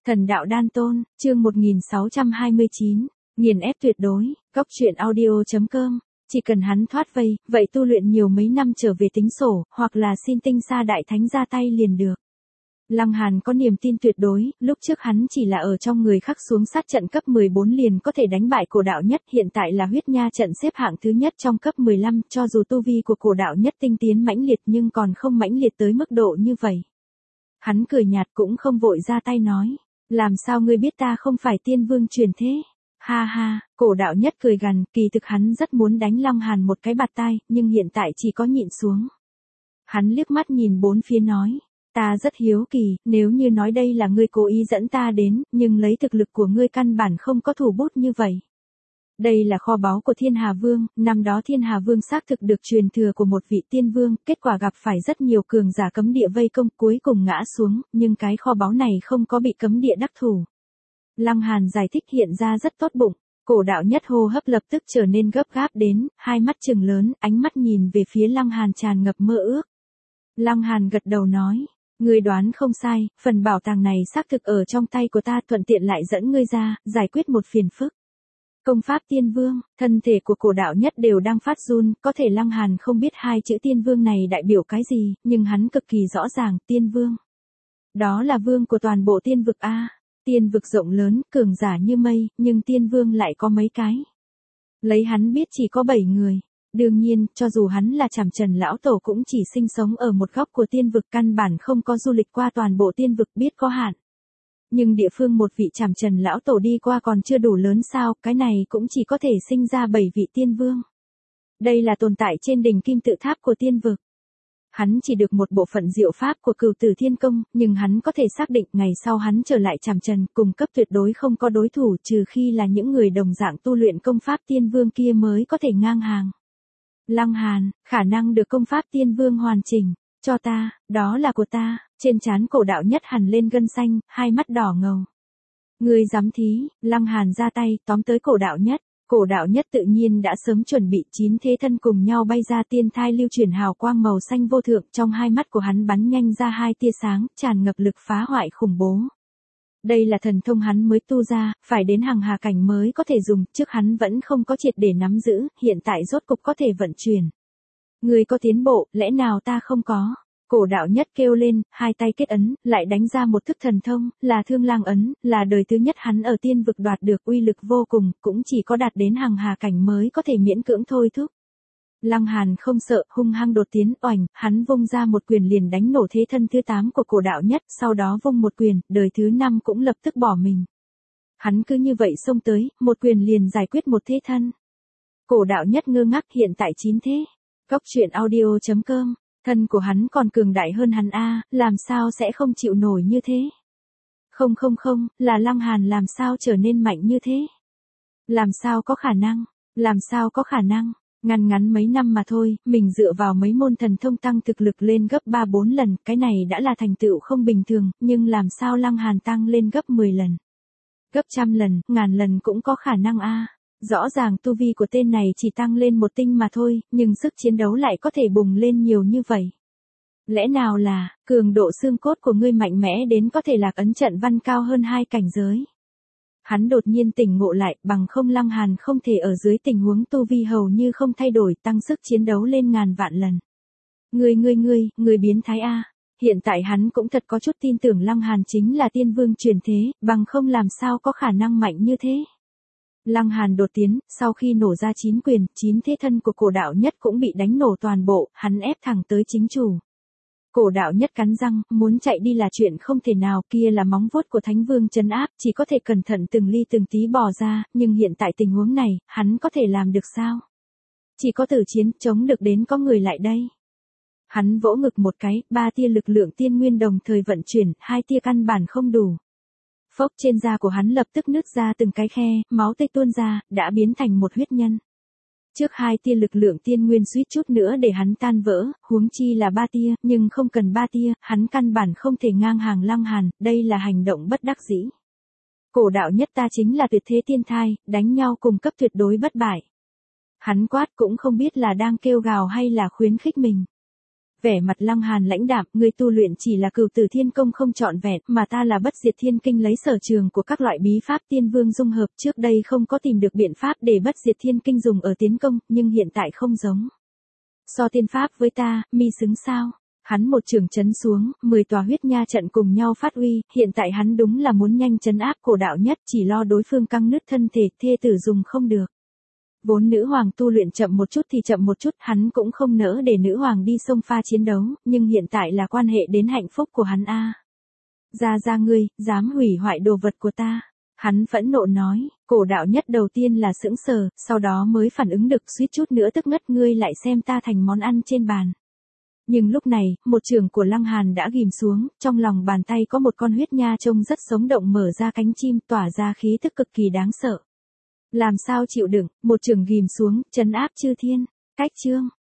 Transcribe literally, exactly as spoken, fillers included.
Thần đạo đan tôn, chương một nghìn sáu trăm hai mươi chín, nghiền ép tuyệt đối, góc truyện audio.com, chỉ cần hắn thoát vây, vậy tu luyện nhiều mấy năm trở về tính sổ, hoặc là xin tinh sa đại thánh ra tay liền được. Lăng Hàn có niềm tin tuyệt đối, lúc trước hắn chỉ là ở trong người khắc xuống sát trận cấp mười bốn liền có thể đánh bại cổ đạo nhất, hiện tại là huyết nha trận xếp hạng thứ nhất trong cấp mười lăm, cho dù tu vi của cổ đạo nhất tinh tiến mãnh liệt nhưng còn không mãnh liệt tới mức độ như vậy. Hắn cười nhạt cũng không vội ra tay nói, làm sao ngươi biết ta không phải tiên vương truyền thế? Ha ha, cổ đạo nhất cười gằn, kỳ thực hắn rất muốn đánh Lăng Hàn một cái bạt tai, nhưng hiện tại chỉ có nhịn xuống. Hắn liếc mắt nhìn bốn phía nói, ta rất hiếu kỳ, nếu như nói đây là ngươi cố ý dẫn ta đến, nhưng lấy thực lực của ngươi căn bản không có thủ bút như vậy. Đây là kho báu của Thiên Hà Vương, năm đó Thiên Hà Vương xác thực được truyền thừa của một vị tiên vương, kết quả gặp phải rất nhiều cường giả cấm địa vây công, cuối cùng ngã xuống, nhưng cái kho báu này không có bị cấm địa đắc thủ. Lăng Hàn giải thích hiện ra rất tốt bụng, cổ đạo nhất hô hấp lập tức trở nên gấp gáp đến, hai mắt trừng lớn, ánh mắt nhìn về phía Lăng Hàn tràn ngập mơ ước. Lăng Hàn gật đầu nói, ngươi đoán không sai, phần bảo tàng này xác thực ở trong tay của ta, thuận tiện lại dẫn ngươi ra, giải quyết một phiền phức. Công pháp tiên vương, thân thể của cổ đạo nhất đều đang phát run, có thể Lăng Hàn không biết hai chữ tiên vương này đại biểu cái gì, nhưng hắn cực kỳ rõ ràng, tiên vương. Đó là vương của toàn bộ tiên vực A, tiên vực rộng lớn, cường giả như mây, nhưng tiên vương lại có mấy cái. Lấy hắn biết chỉ có bảy người. Đương nhiên, cho dù hắn là Trảm Trần lão tổ cũng chỉ sinh sống ở một góc của tiên vực, căn bản không có du lịch qua toàn bộ tiên vực, biết có hạn. Nhưng địa phương một vị Trảm Trần lão tổ đi qua còn chưa đủ lớn sao, cái này cũng chỉ có thể sinh ra bảy vị tiên vương. Đây là tồn tại trên đỉnh kim tự tháp của tiên vực. Hắn chỉ được một bộ phận diệu pháp của Cửu Tử Thiên Công, nhưng hắn có thể xác định ngày sau hắn trở lại Trảm Trần, cùng cấp tuyệt đối không có đối thủ, trừ khi là những người đồng dạng tu luyện công pháp tiên vương kia mới có thể ngang hàng. Lăng Hàn, khả năng được công pháp tiên vương hoàn chỉnh, cho ta, đó là của ta, trên trán cổ đạo nhất hằn lên gân xanh, hai mắt đỏ ngầu. Ngươi dám thí, Lăng Hàn ra tay, tóm tới cổ đạo nhất, cổ đạo nhất tự nhiên đã sớm chuẩn bị, chín thế thân cùng nhau bay ra, tiên thai lưu chuyển hào quang màu xanh vô thượng, trong hai mắt của hắn bắn nhanh ra hai tia sáng, tràn ngập lực phá hoại khủng bố. Đây là thần thông hắn mới tu ra, phải đến hàng hà cảnh mới có thể dùng, trước hắn vẫn không có triệt để nắm giữ, hiện tại rốt cục có thể vận chuyển. Người có tiến bộ, lẽ nào ta không có? Cổ đạo nhất kêu lên, hai tay kết ấn, lại đánh ra một thức thần thông, là Thương Lang ấn, là đời thứ nhất hắn ở tiên vực đoạt được, uy lực vô cùng, cũng chỉ có đạt đến hàng hà cảnh mới có thể miễn cưỡng thôi thúc. Lăng Hàn không sợ, hung hăng đột tiến, oành, hắn vung ra một quyền liền đánh nổ thế thân thứ tám của cổ đạo nhất, sau đó vung một quyền, đời thứ năm cũng lập tức bỏ mình. Hắn cứ như vậy xông tới, một quyền liền giải quyết một thế thân. Cổ đạo nhất ngơ ngác, hiện tại chín thế. Góc truyện audio.com, thân của hắn còn cường đại hơn hắn a, làm sao sẽ không chịu nổi như thế? Không không không, là Lăng Hàn làm sao trở nên mạnh như thế? Làm sao có khả năng? Làm sao có khả năng? Ngắn ngắn mấy năm mà thôi, mình dựa vào mấy môn thần thông tăng thực lực lên gấp ba bốn lần, cái này đã là thành tựu không bình thường, nhưng làm sao Lăng Hàn tăng lên gấp mười lần? Gấp trăm lần, ngàn lần cũng có khả năng a. Rõ ràng tu vi của tên này chỉ tăng lên một tinh mà thôi, nhưng sức chiến đấu lại có thể bùng lên nhiều như vậy. Lẽ nào là, cường độ xương cốt của ngươi mạnh mẽ đến có thể lạc ấn trận văn cao hơn hai cảnh giới? Hắn đột nhiên tỉnh ngộ lại, bằng không Lăng Hàn không thể ở dưới tình huống tu vi hầu như không thay đổi, tăng sức chiến đấu lên ngàn vạn lần. Ngươi ngươi ngươi, ngươi biến thái a. Hiện tại hắn cũng thật có chút tin tưởng Lăng Hàn chính là tiên vương truyền thế, bằng không làm sao có khả năng mạnh như thế. Lăng Hàn đột tiến, sau khi nổ ra chín quyền, chín thế thân của cổ đạo nhất cũng bị đánh nổ toàn bộ, hắn ép thẳng tới chính chủ. Cổ đạo nhất cắn răng, muốn chạy đi là chuyện không thể nào, kia là móng vuốt của Thánh Vương trấn áp, chỉ có thể cẩn thận từng ly từng tí bỏ ra, nhưng hiện tại tình huống này, hắn có thể làm được sao? Chỉ có tử chiến, chống được đến có người lại đây. Hắn vỗ ngực một cái, ba tia lực lượng tiên nguyên đồng thời vận chuyển, hai tia căn bản không đủ. Phốc, trên da của hắn lập tức nứt ra từng cái khe, máu tươi tuôn ra, đã biến thành một huyết nhân. Trước hai tia lực lượng tiên nguyên suýt chút nữa để hắn tan vỡ, huống chi là ba tia, nhưng không cần ba tia, hắn căn bản không thể ngang hàng Lăng Hàn, đây là hành động bất đắc dĩ. Cổ đạo nhất ta chính là tuyệt thế tiên thai, đánh nhau cùng cấp tuyệt đối bất bại. Hắn quát cũng không biết là đang kêu gào hay là khuyến khích mình. Vẻ mặt Lăng Hàn lãnh đạm, ngươi tu luyện chỉ là Cửu Tử Thiên Công không trọn vẹn, mà ta là Bất Diệt Thiên Kinh lấy sở trường của các loại bí pháp tiên vương dung hợp, trước đây không có tìm được biện pháp để Bất Diệt Thiên Kinh dùng ở tiến công, nhưng hiện tại không giống. So tiên pháp với ta, mi xứng sao? Hắn một trường chấn xuống, mười tòa huyết nha trận cùng nhau phát uy, hiện tại hắn đúng là muốn nhanh chấn áp cổ đạo nhất, chỉ lo đối phương căng nứt thân thể, thê tử dùng không được. Vốn nữ hoàng tu luyện chậm một chút thì chậm một chút, hắn cũng không nỡ để nữ hoàng đi xông pha chiến đấu, nhưng hiện tại là quan hệ đến hạnh phúc của hắn a. Ra ra ngươi, dám hủy hoại đồ vật của ta. Hắn phẫn nộ nói, cổ đạo nhất đầu tiên là sững sờ, sau đó mới phản ứng được, suýt chút nữa tức ngất, ngươi lại xem ta thành món ăn trên bàn. Nhưng lúc này, một trường của Lăng Hàn đã ghim xuống, trong lòng bàn tay có một con huyết nha trông rất sống động mở ra cánh chim, tỏa ra khí tức cực kỳ đáng sợ. Làm sao chịu đựng, một trường ghim xuống, trấn áp chư thiên. Cách chương